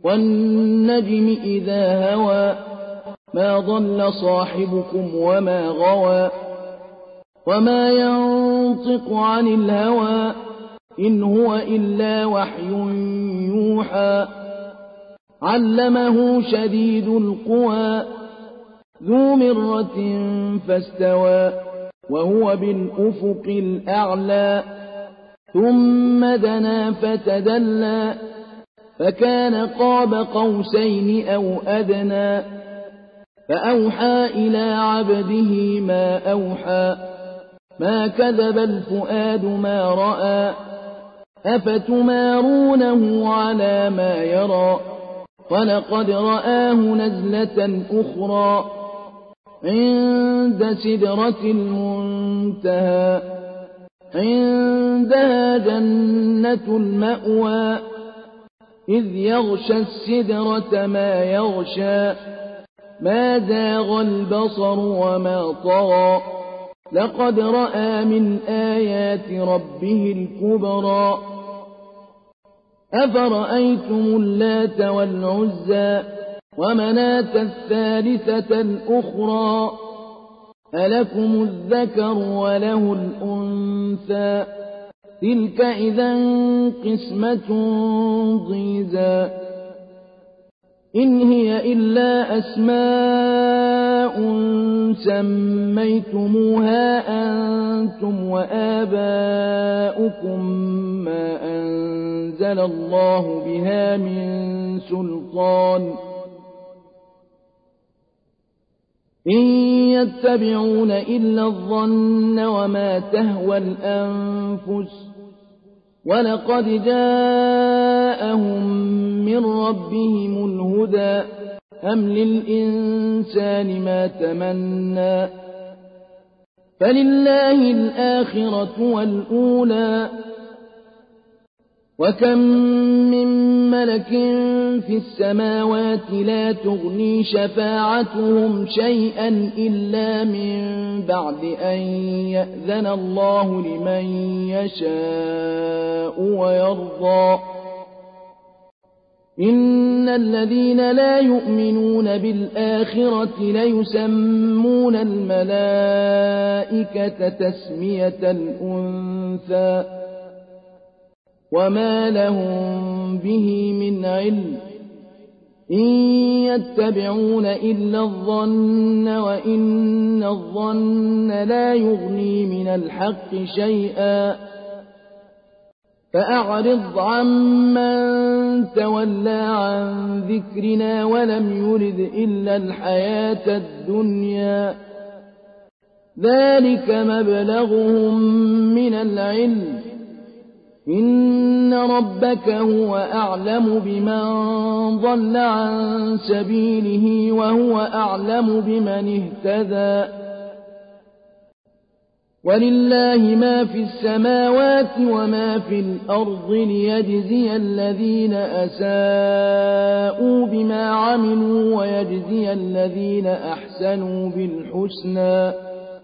والنجم إذا هوى ما ضل صاحبكم وما غوى وما ينطق عن الهوى إن هو إلا وحي يوحى علمه شديد القوى ذو مرة فاستوى وهو بالأفق الأعلى ثم دنا فتدلى فكان قاب قوسين أو أدنى فأوحى إلى عبده ما أوحى ما كذب الفؤاد ما رأى أفتمارونه على ما يرى ولقد رآه نزلة أخرى عند سدرة المنتهى عندها جنة المأوى إذ يغشى السدرة ما يغشى ما زاغ البصر وما طغى لقد رأى من آيات ربه الكبرى أفرأيتم اللات والعزى ومناة الثالثة الأخرى ألكم الذكر وله الأنثى تلك إذا قسمة ضيزى إن هي إلا أسماء سميتموها أنتم وآباؤكم ما أنزل الله بها من سلطان إن يتبعون إلا الظن وما تهوى الأنفس ولقد جاءهم من ربهم الهدى أم للإنسان ما تمنى فلله الآخرة والأولى وكم من ملك في السماوات لا تغني شفاعتهم شيئا إلا من بعد أن يأذن الله لمن يشاء ويرضى إن الذين لا يؤمنون بالآخرة ليسمون الملائكة تسمية الأنثى وما لهم به من علم إن يتبعون إلا الظن وإن الظن لا يغني من الحق شيئا فأعرض عمن تولى عن ذكرنا ولم يرد إلا الحياة الدنيا ذلك مبلغهم من العلم إن ربك هو أعلم بمن ضل عن سبيله وهو أعلم بمن اهتدى ولله ما في السماوات وما في الأرض ليجزي الذين أساءوا بما عملوا ويجزي الذين أحسنوا بالحسنى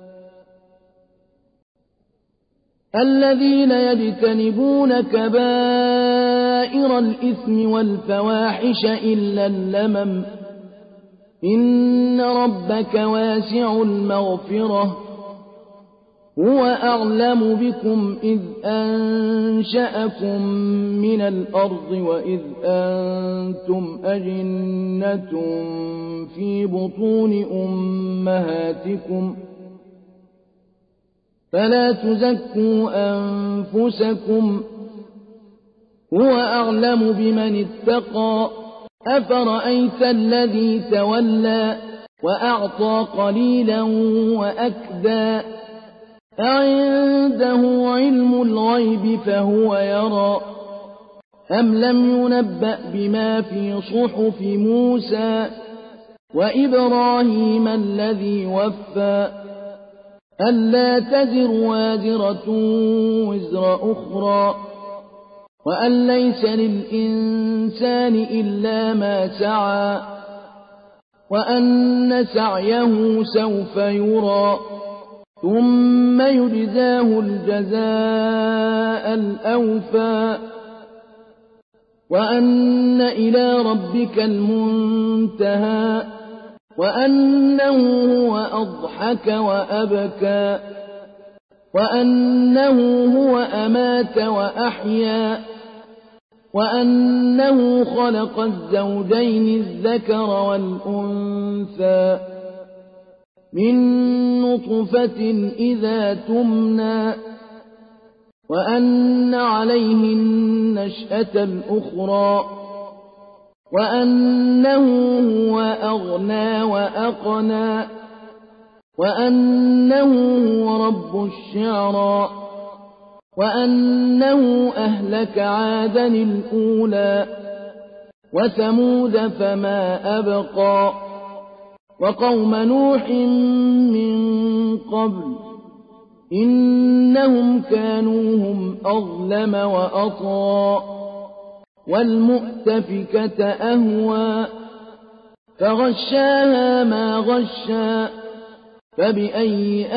الذين يجتنبون كبائر الإثم والفواحش إلا اللمم إن ربك واسع المغفرة هو أعلم بكم إذ أنشأكم من الأرض وإذ أنتم أجنة في بطون أمهاتكم فلا تزكوا أنفسكم هو أعلم بمن اتقى أفرأيت الذي تولى وأعطى قليلا وأكدى أعنده علم الغيب فهو يرى أم لم ينبأ بما في صحف موسى وإبراهيم الذي وفى ألا تزر وازرة وزر أخرى وأن ليس للإنسان إلا ما سعى وأن سعيه سوف يرى ثم يجزاه الجزاء الأوفى وأن إلى ربك المنتهى وأنه هو أضحك وأبكى وأنه هو أمات وأحيا وأنه خلق الزوجين الذكر والأنثى من نطفة إذا تمنى وأن عليه النشأة الأخرى وأنه هو أغنى وأقنى وأنه هو رب الشعرى وأنه أهلك عادا الأولى وثمود فما أبقى وقوم نوح من قبل إنهم كانوا هم أظلم وأطغى والمؤتفكة أهوى فغشاها ما غشى فبأي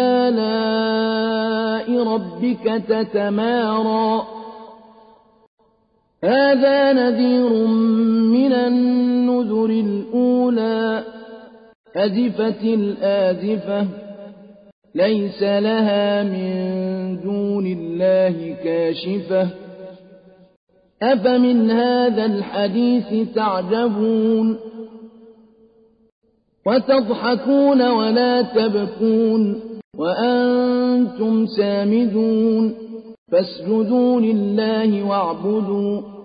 آلاء ربك تتمارى هذا نذير من النذر الأولى أزفت الآزفة ليس لها من دون الله كاشفة أفمن هذا الحديث تعجبون وتضحكون ولا تبكون وأنتم سامدون فاسجدوا لله واعبدوا